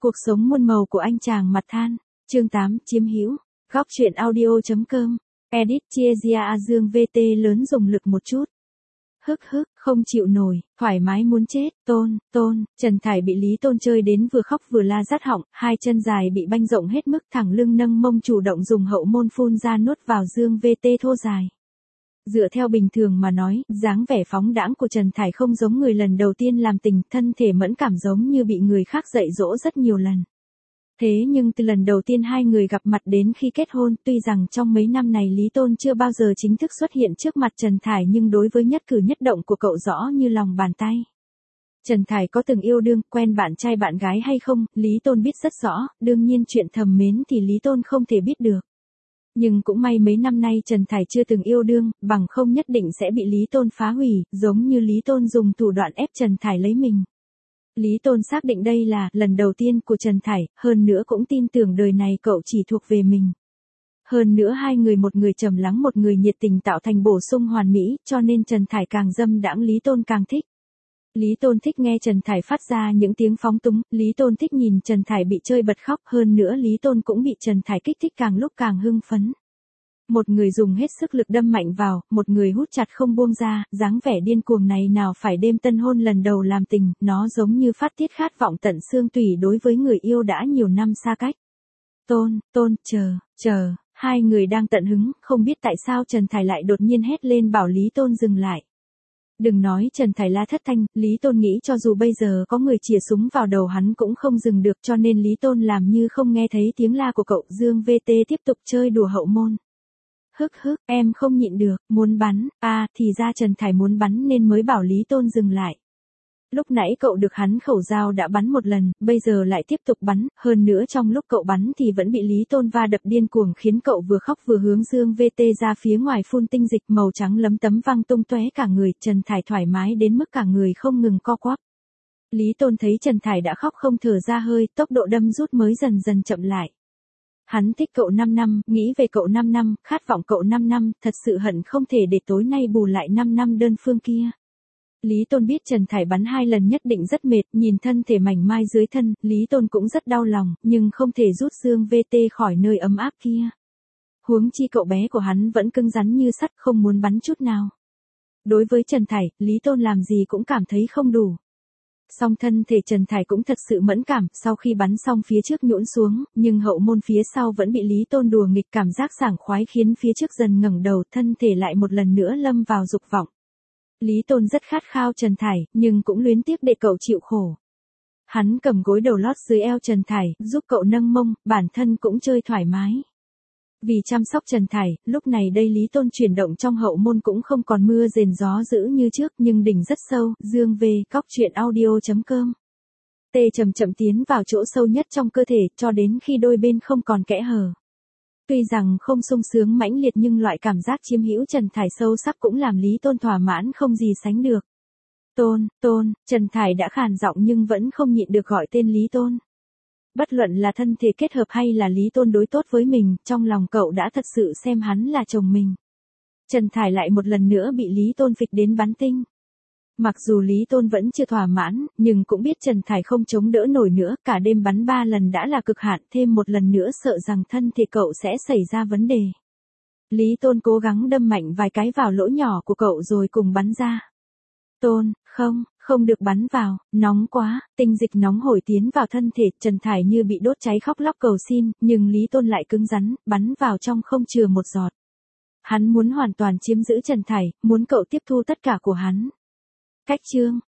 Cuộc sống muôn màu của anh chàng mặt than. Chương 8, chiếm hữu. Góc truyện audio.com. Edit chia A Dương VT lớn dùng lực một chút. Hức, không chịu nổi, thoải mái muốn chết, Tôn, Trần Thải bị Lý Tôn chơi đến vừa khóc vừa la rát họng, hai chân dài bị banh rộng hết mức, thẳng lưng nâng mông chủ động dùng hậu môn phun ra nuốt vào Dương VT thô dài. Dựa theo bình thường mà nói, dáng vẻ phóng đãng của Trần Thải không giống người lần đầu tiên làm tình, thân thể mẫn cảm giống như bị người khác dạy dỗ rất nhiều lần. Thế nhưng từ lần đầu tiên hai người gặp mặt đến khi kết hôn, tuy rằng trong mấy năm này Lý Tôn chưa bao giờ chính thức xuất hiện trước mặt Trần Thải nhưng đối với nhất cử nhất động của cậu rõ như lòng bàn tay. Trần Thải có từng yêu đương, quen bạn trai bạn gái hay không, Lý Tôn biết rất rõ, đương nhiên chuyện thầm mến thì Lý Tôn không thể biết được. Nhưng cũng may mấy năm nay Trần Thải chưa từng yêu đương, bằng không nhất định sẽ bị Lý Tôn phá hủy, giống như Lý Tôn dùng thủ đoạn ép Trần Thải lấy mình. Lý Tôn xác định đây là lần đầu tiên của Trần Thải, hơn nữa cũng tin tưởng đời này cậu chỉ thuộc về mình. Hơn nữa hai người, một người trầm lắng một người nhiệt tình tạo thành bổ sung hoàn mỹ, cho nên Trần Thải càng dâm đãng Lý Tôn càng thích. Lý Tôn thích nghe Trần Thải phát ra những tiếng phóng túng, Lý Tôn thích nhìn Trần Thải bị chơi bật khóc, hơn nữa Lý Tôn cũng bị Trần Thải kích thích càng lúc càng hưng phấn. Một người dùng hết sức lực đâm mạnh vào, một người hút chặt không buông ra, dáng vẻ điên cuồng này nào phải đêm tân hôn lần đầu làm tình, nó giống như phát tiết khát vọng tận xương tủy đối với người yêu đã nhiều năm xa cách. Tôn, chờ, hai người đang tận hứng, không biết tại sao Trần Thải lại đột nhiên hét lên bảo Lý Tôn dừng lại. Đừng nói Trần Thải la thất thanh, Lý Tôn nghĩ cho dù bây giờ có người chĩa súng vào đầu hắn cũng không dừng được, cho nên Lý Tôn làm như không nghe thấy tiếng la của cậu. Dương VT tiếp tục chơi đùa hậu môn. Hức, em không nhịn được, muốn bắn, thì ra Trần Thải muốn bắn nên mới bảo Lý Tôn dừng lại. Lúc nãy cậu được hắn khẩu dao đã bắn một lần, bây giờ lại tiếp tục bắn, hơn nữa trong lúc cậu bắn thì vẫn bị Lý Tôn va đập điên cuồng khiến cậu vừa khóc vừa hướng Dương VT ra phía ngoài phun tinh dịch màu trắng lấm tấm văng tung tóe cả người. Trần Thải thoải mái đến mức cả người không ngừng co quắp. Lý Tôn thấy Trần Thải đã khóc không thở ra hơi, tốc độ đâm rút mới dần dần chậm lại. Hắn thích cậu 5 năm, nghĩ về cậu 5 năm, khát vọng cậu 5 năm, thật sự hận không thể để tối nay bù lại 5 năm đơn phương kia. Lý Tôn biết Trần Thải bắn 2 lần nhất định rất mệt, nhìn thân thể mảnh mai dưới thân, Lý Tôn cũng rất đau lòng, nhưng không thể rút Dương VT khỏi nơi ấm áp kia. Huống chi cậu bé của hắn vẫn cứng rắn như sắt, không muốn bắn chút nào. Đối với Trần Thải, Lý Tôn làm gì cũng cảm thấy không đủ. Song thân thể Trần Thải cũng thật sự mẫn cảm, sau khi bắn xong phía trước nhũn xuống, nhưng hậu môn phía sau vẫn bị Lý Tôn đùa nghịch, cảm giác sảng khoái khiến phía trước dần ngẩng đầu, thân thể lại một lần nữa lâm vào dục vọng. Lý Tôn rất khát khao Trần Thải, nhưng cũng luyến tiếc để cậu chịu khổ. Hắn cầm gối đầu lót dưới eo Trần Thải, giúp cậu nâng mông, bản thân cũng chơi thoải mái. Vì chăm sóc Trần Thải, lúc này đây Lý Tôn chuyển động trong hậu môn cũng không còn mưa rền gió dữ như trước, nhưng đỉnh rất sâu. Dương V, Góc truyện audio.com. Chậm tiến vào chỗ sâu nhất trong cơ thể, cho đến khi đôi bên không còn kẽ hở. Tuy rằng không sung sướng mãnh liệt nhưng loại cảm giác chiếm hữu Trần Thải sâu sắc cũng làm Lý Tôn thỏa mãn không gì sánh được. Tôn, Trần Thải đã khàn giọng nhưng vẫn không nhịn được gọi tên Lý Tôn. Bất luận là thân thể kết hợp hay là Lý Tôn đối tốt với mình, trong lòng cậu đã thật sự xem hắn là chồng mình. Trần Thải lại một lần nữa bị Lý Tôn phịch đến bắn tinh. Mặc dù Lý Tôn vẫn chưa thỏa mãn, nhưng cũng biết Trần Thải không chống đỡ nổi nữa, cả đêm bắn 3 lần đã là cực hạn, thêm một lần nữa sợ rằng thân thể cậu sẽ xảy ra vấn đề. Lý Tôn cố gắng đâm mạnh vài cái vào lỗ nhỏ của cậu rồi cùng bắn ra. Tôn, không được bắn vào, nóng quá, tinh dịch nóng hổi tiến vào thân thể, Trần Thải như bị đốt cháy khóc lóc cầu xin, nhưng Lý Tôn lại cứng rắn, bắn vào trong không chừa một giọt. Hắn muốn hoàn toàn chiếm giữ Trần Thải, muốn cậu tiếp thu tất cả của hắn. Cách chương,